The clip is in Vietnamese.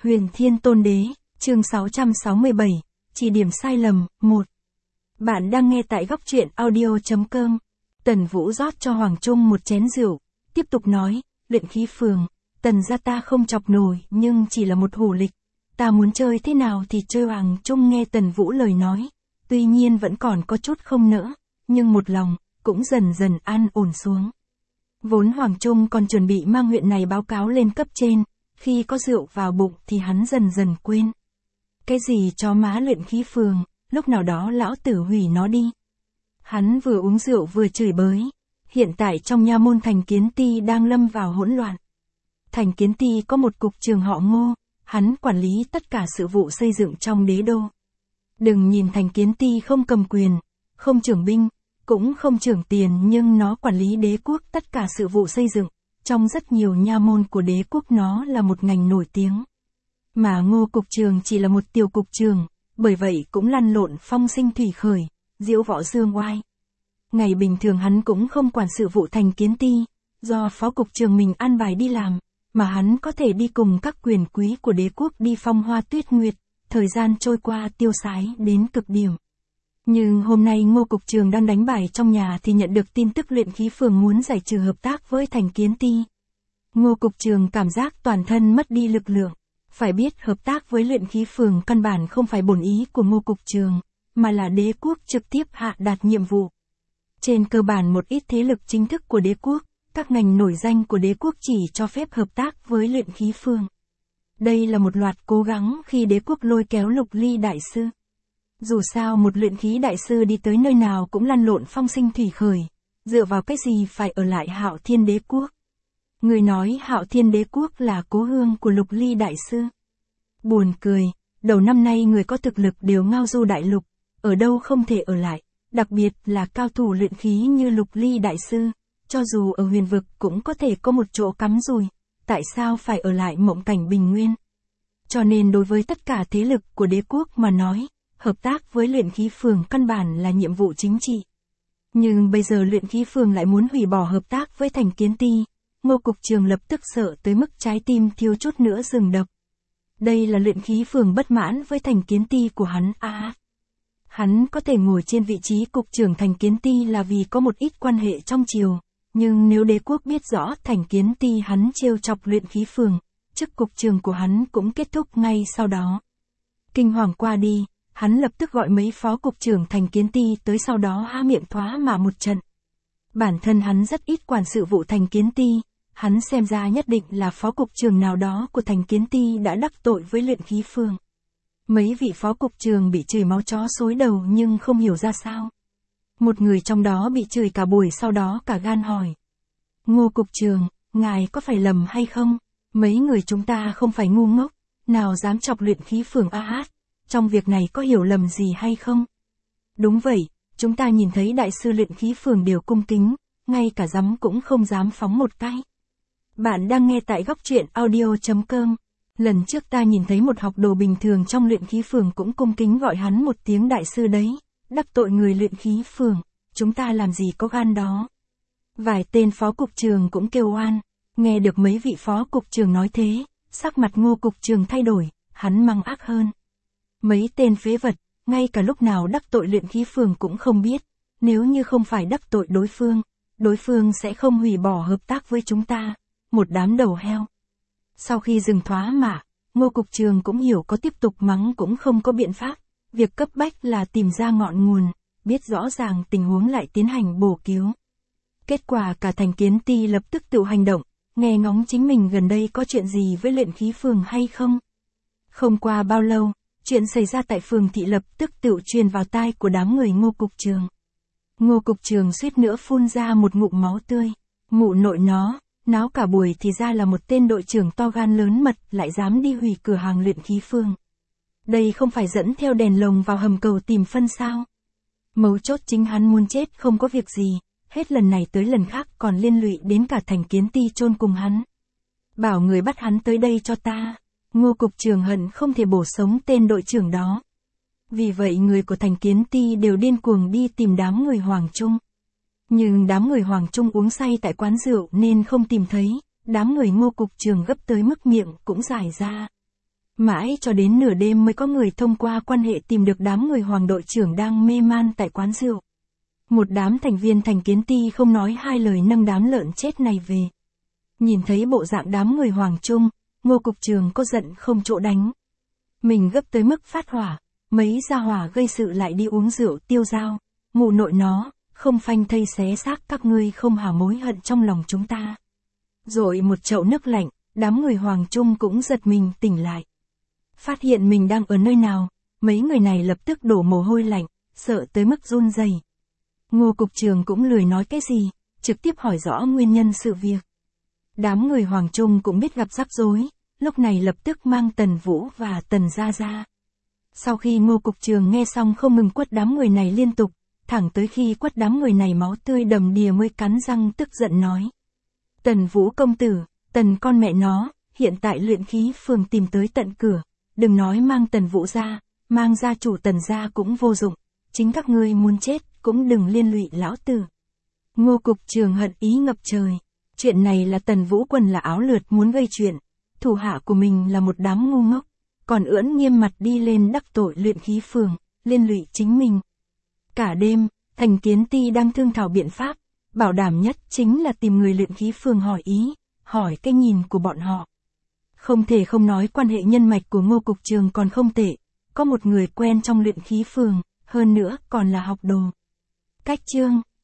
Huyền Thiên Tôn Đế, chương 667, chỉ điểm sai lầm, 1. Bạn đang nghe tại góc truyện audio.com. Tần Vũ rót cho Hoàng Trung một chén rượu, tiếp tục nói, luyện khí phường, Tần gia ta không chọc nổi nhưng chỉ là một hổ lịch. Ta muốn chơi thế nào thì chơi. Hoàng Trung nghe Tần Vũ lời nói, tuy nhiên vẫn còn có chút không nỡ, nhưng một lòng, cũng dần dần an ổn xuống. Vốn Hoàng Trung còn chuẩn bị mang huyện này báo cáo lên cấp trên, khi có rượu vào bụng thì hắn dần dần quên. Cái gì cho má luyện khí phường, lúc nào đó lão tử hủy nó đi. Hắn vừa uống rượu vừa chửi bới. Hiện tại trong nha môn Thành Kiến Ti đang lâm vào hỗn loạn. Thành Kiến Ti có một cục trường họ Ngô, hắn quản lý tất cả sự vụ xây dựng trong đế đô. Đừng nhìn Thành Kiến Ti không cầm quyền, không trưởng binh, cũng không trưởng tiền, nhưng nó quản lý đế quốc tất cả sự vụ xây dựng. Trong rất nhiều nha môn của đế quốc nó là một ngành nổi tiếng. Mà Ngô cục trường chỉ là một tiểu cục trường, bởi vậy cũng lăn lộn phong sinh thủy khởi, diễu võ dương oai. Ngày bình thường hắn cũng không quản sự vụ Thành Kiến Ti, do phó cục trường mình an bài đi làm, mà hắn có thể đi cùng các quyền quý của đế quốc đi phong hoa tuyết nguyệt, thời gian trôi qua tiêu sái đến cực điểm. Nhưng hôm nay Ngô cục trường đang đánh bài trong nhà thì nhận được tin tức luyện khí phường muốn giải trừ hợp tác với Thành Kiến Ti. Ngô cục trường cảm giác toàn thân mất đi lực lượng. Phải biết hợp tác với luyện khí phường căn bản không phải bổn ý của Ngô cục trường, mà là đế quốc trực tiếp hạ đạt nhiệm vụ. Trên cơ bản một ít thế lực chính thức của đế quốc, các ngành nổi danh của đế quốc chỉ cho phép hợp tác với luyện khí phường. Đây là một loạt cố gắng khi đế quốc lôi kéo Lục Ly đại sư. Dù sao một luyện khí đại sư đi tới nơi nào cũng lăn lộn phong sinh thủy khởi, dựa vào cái gì phải ở lại Hạo Thiên đế quốc. Người nói Hạo Thiên đế quốc là cố hương của Lục Ly đại sư. Buồn cười, đầu năm nay người có thực lực đều ngao du đại lục, ở đâu không thể ở lại, đặc biệt là cao thủ luyện khí như Lục Ly đại sư, cho dù ở huyền vực cũng có thể có một chỗ cắm rùi, tại sao phải ở lại mộng cảnh bình nguyên. Cho nên đối với tất cả thế lực của đế quốc mà nói, hợp tác với luyện khí phường căn bản là nhiệm vụ chính trị. Nhưng bây giờ luyện khí phường lại muốn hủy bỏ hợp tác với Thành Kiến Ti, Ngô cục trường lập tức sợ tới mức trái tim thiếu chút nữa dừng đập. Đây là luyện khí phường bất mãn với Thành Kiến Ti của hắn à. Hắn có thể ngồi trên vị trí cục trưởng Thành Kiến Ti là vì có một ít quan hệ trong triều, nhưng nếu đế quốc biết rõ Thành Kiến Ti hắn trêu chọc luyện khí phường, chức cục trưởng của hắn cũng kết thúc ngay sau đó. Kinh hoàng qua đi, hắn lập tức gọi mấy phó cục trưởng Thành Kiến Ti tới, sau đó há miệng thoá mạ một trận. Bản thân hắn rất ít quản sự vụ Thành Kiến Ti, hắn xem ra nhất định là phó cục trưởng nào đó của Thành Kiến Ti đã đắc tội với luyện khí phường. Mấy vị phó cục trưởng bị chửi máu chó xối đầu nhưng không hiểu ra sao. Một người trong đó bị chửi cả buổi, sau đó cả gan hỏi. Ngô cục trưởng, ngài có phải lầm hay không? Mấy người chúng ta không phải ngu ngốc, nào dám chọc luyện khí phường trong việc này có hiểu lầm gì hay không? Đúng vậy, chúng ta nhìn thấy đại sư luyện khí phường đều cung kính, ngay cả dám cũng không dám phóng một cái. Bạn đang nghe tại góc truyện audio.com. Lần trước ta nhìn thấy một học đồ bình thường trong luyện khí phường cũng cung kính gọi hắn một tiếng đại sư đấy, đắc tội người luyện khí phường, chúng ta làm gì có gan đó. Vài tên phó cục trường cũng kêu oan, nghe được mấy vị phó cục trường nói thế, sắc mặt Ngô cục trường thay đổi, hắn mắng ác hơn. Mấy tên phế vật, ngay cả lúc nào đắc tội luyện khí phường cũng không biết, nếu như không phải đắc tội đối phương sẽ không hủy bỏ hợp tác với chúng ta, một đám đầu heo. Sau khi dừng thoá mạ, Ngô cục trường cũng hiểu có tiếp tục mắng cũng không có biện pháp, việc cấp bách là tìm ra ngọn nguồn, biết rõ ràng tình huống lại tiến hành bổ cứu. Kết quả cả Thành Kiến Ti lập tức tự hành động, nghe ngóng chính mình gần đây có chuyện gì với luyện khí phường hay không. Không qua bao lâu, chuyện xảy ra tại phường thị lập tức tự truyền vào tai của đám người Ngô cục trường. Ngô cục trường suýt nữa phun ra một ngụm máu tươi, mụ nội nó, náo cả buổi thì ra là một tên đội trưởng to gan lớn mật lại dám đi hủy cửa hàng luyện khí phường. Đây không phải dẫn theo đèn lồng vào hầm cầu tìm phân sao? Mấu chốt chính hắn muốn chết không có việc gì, hết lần này tới lần khác còn liên lụy đến cả Thành Kiến Ti chôn cùng hắn. Bảo người bắt hắn tới đây cho ta. Ngô cục trường hận không thể bổ sống tên đội trưởng đó. Vì vậy người của Thành Kiến Ti đều điên cuồng đi tìm đám người Hoàng Trung. Nhưng đám người Hoàng Trung uống say tại quán rượu nên không tìm thấy, đám người Ngô cục trường gấp tới mức miệng cũng dài ra. Mãi cho đến nửa đêm mới có người thông qua quan hệ tìm được đám người Hoàng đội trưởng đang mê man tại quán rượu. Một đám thành viên Thành Kiến Ty không nói hai lời nâng đám lợn chết này về. Nhìn thấy bộ dạng đám người Hoàng Trung, Ngô cục trưởng có giận không chỗ đánh. Mình gấp tới mức phát hỏa, mấy gia hỏa gây sự lại đi uống rượu tiêu dao, mụ nội nó, không phanh thây xé xác các ngươi không hả mối hận trong lòng chúng ta. Rồi một chậu nước lạnh, đám người Hoàng Trung cũng giật mình tỉnh lại. Phát hiện mình đang ở nơi nào, mấy người này lập tức đổ mồ hôi lạnh, sợ tới mức run rẩy. Ngô cục trưởng cũng lười nói cái gì, trực tiếp hỏi rõ nguyên nhân sự việc. Đám người Hoàng Trung cũng biết gặp rắc rối, lúc này lập tức mang Tần Vũ và Tần Gia ra. Sau khi Ngô cục trưởng nghe xong không ngừng quất đám người này liên tục, thẳng tới khi quất đám người này máu tươi đầm đìa mới cắn răng tức giận nói. Tần Vũ công tử, Tần con mẹ nó, hiện tại luyện khí phường tìm tới tận cửa, đừng nói mang Tần Vũ ra, mang gia chủ Tần gia cũng vô dụng, chính các ngươi muốn chết cũng đừng liên lụy lão tử. Ngô cục trưởng hận ý ngập trời, chuyện này là Tần Vũ Quân là áo lượt muốn gây chuyện, thủ hạ của mình là một đám ngu ngốc, còn ưỡn nghiêm mặt đi lên đắc tội luyện khí phường, liên lụy chính mình. Cả đêm, Thành Kiến Ty đang thương thảo biện pháp, bảo đảm nhất chính là tìm người luyện khí phường hỏi ý, hỏi cái nhìn của bọn họ. Không thể không nói quan hệ nhân mạch của Ngô cục trưởng còn không tệ, có một người quen trong luyện khí phường, hơn nữa còn là học đồ. Cách chương